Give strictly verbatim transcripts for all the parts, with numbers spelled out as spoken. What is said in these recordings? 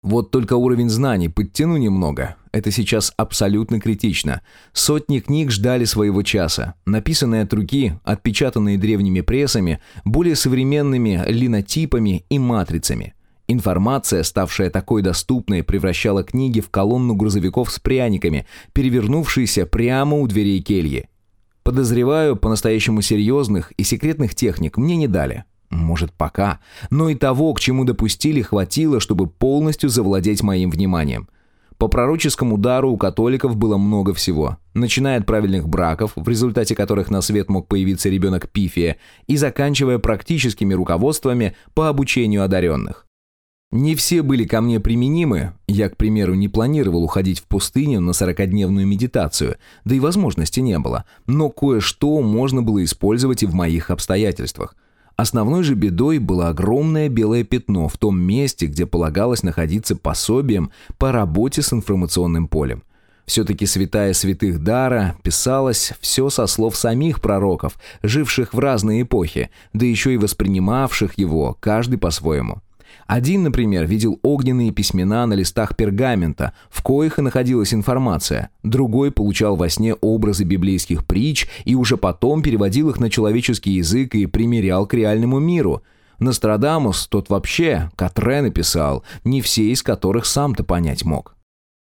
Вот только уровень знаний подтяну немного. Это сейчас абсолютно критично. Сотни книг ждали своего часа. Написанные от руки, отпечатанные древними прессами, более современными линотипами и матрицами. Информация, ставшая такой доступной, превращала книги в колонну грузовиков с пряниками, перевернувшиеся прямо у дверей кельи. Подозреваю, по-настоящему серьезных и секретных техник мне не дали. Может, пока. Но и того, к чему допустили, хватило, чтобы полностью завладеть моим вниманием. По пророческому дару у католиков было много всего. Начиная от правильных браков, в результате которых на свет мог появиться ребенок Пифия, и заканчивая практическими руководствами по обучению одаренных. Не все были ко мне применимы. Я, к примеру, не планировал уходить в пустыню на сорокадневную медитацию, да и возможности не было. Но кое-что можно было использовать и в моих обстоятельствах. Основной же бедой было огромное белое пятно в том месте, где полагалось находиться пособием по работе с информационным полем. Все-таки святая святых Дара писалась все со слов самих пророков, живших в разные эпохи, да еще и воспринимавших его, каждый по-своему. Один, например, видел огненные письмена на листах пергамента, в коих и находилась информация. Другой получал во сне образы библейских притч и уже потом переводил их на человеческий язык и примерял к реальному миру. Нострадамус тот вообще Катре написал, не все из которых сам-то понять мог.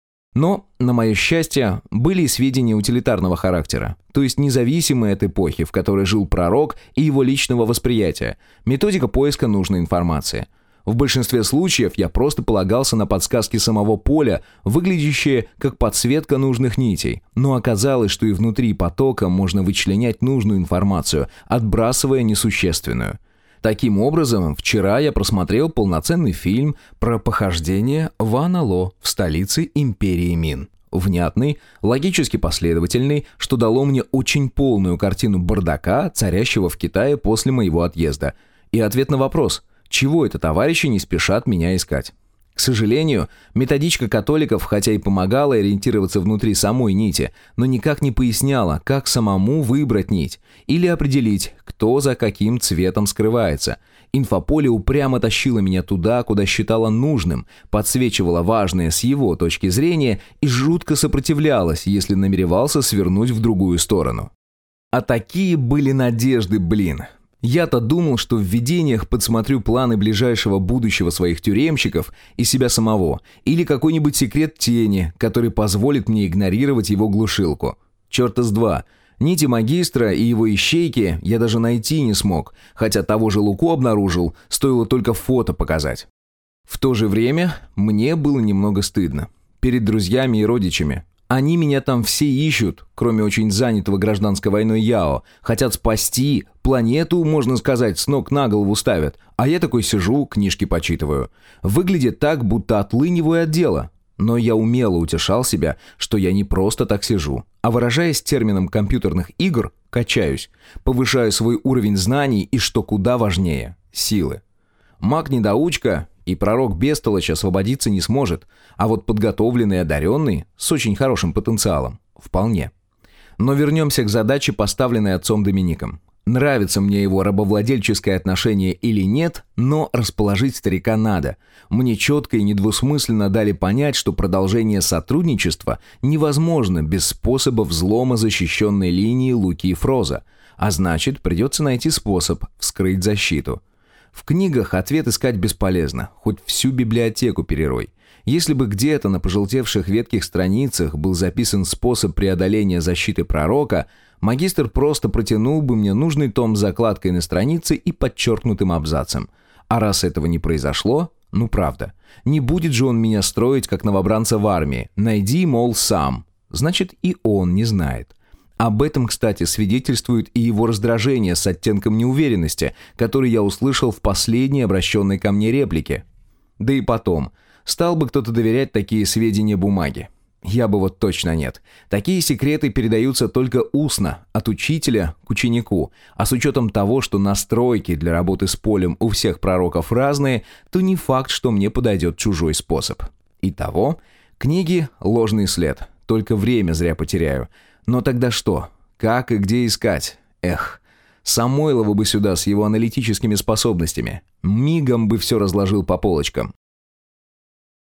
Но, на мое счастье, были и сведения утилитарного характера, то есть независимые от эпохи, в которой жил пророк, и его личного восприятия, методика поиска нужной информации. В большинстве случаев я просто полагался на подсказки самого поля, выглядящие как подсветка нужных нитей, но оказалось, что и внутри потока можно вычленять нужную информацию, отбрасывая несущественную. Таким образом, вчера я просмотрел полноценный фильм про похождение Вана Ло в столице империи Мин. Внятный, логически последовательный, что дало мне очень полную картину бардака, царящего в Китае после моего отъезда. И ответ на вопрос – чего это товарищи не спешат меня искать? К сожалению, методичка католиков, хотя и помогала ориентироваться внутри самой нити, но никак не поясняла, как самому выбрать нить или определить, кто за каким цветом скрывается. Инфополе упрямо тащило меня туда, куда считала нужным, подсвечивала важное с его точки зрения и жутко сопротивлялась, если намеревался свернуть в другую сторону. А такие были надежды, блин. Я-то думал, что в видениях подсмотрю планы ближайшего будущего своих тюремщиков и себя самого, или какой-нибудь секрет тени, который позволит мне игнорировать его глушилку. Черта с два. Нити магистра и его ищейки я даже найти не смог, хотя того же Луку обнаружил, стоило только фото показать. В то же время мне было немного стыдно. Перед друзьями и родичами. Они меня там все ищут, кроме очень занятого гражданской войной Яо. Хотят спасти, планету, можно сказать, с ног на голову ставят. А я такой сижу, книжки почитываю. Выглядит так, будто отлыниваю от дела. Но я умело утешал себя, что я не просто так сижу, а, выражаясь термином компьютерных игр, качаюсь, повышаю свой уровень знаний и, что куда важнее, силы. Маг-недоучка и пророк бестолочь освободиться не сможет, а вот подготовленный и одаренный с очень хорошим потенциалом вполне. Но вернемся к задаче, поставленной отцом Домиником. Нравится мне его рабовладельческое отношение или нет, но расположить старика надо. Мне четко и недвусмысленно дали понять, что продолжение сотрудничества невозможно без способа взлома защищенной линии Луки и Фроза, а значит, придется найти способ вскрыть защиту. В книгах ответ искать бесполезно, хоть всю библиотеку перерой. Если бы где-то на пожелтевших ветких страницах был записан способ преодоления защиты пророка, магистр просто протянул бы мне нужный том с закладкой на странице и подчеркнутым абзацем. А раз этого не произошло, ну правда, не будет же он меня строить, как новобранца в армии. Найди, мол, сам. Значит, и он не знает. Об этом, кстати, свидетельствует и его раздражение с оттенком неуверенности, который я услышал в последней обращенной ко мне реплике. Да и потом, стал бы кто-то доверять такие сведения бумаге? Я бы вот точно нет. Такие секреты передаются только устно, от учителя к ученику, а с учетом того, что настройки для работы с полем у всех пророков разные, то не факт, что мне подойдет чужой способ. Итого, книги – ложный след, только время зря потеряю. Но тогда что? Как и где искать? Эх, Самойлова бы сюда с его аналитическими способностями. Мигом бы все разложил по полочкам.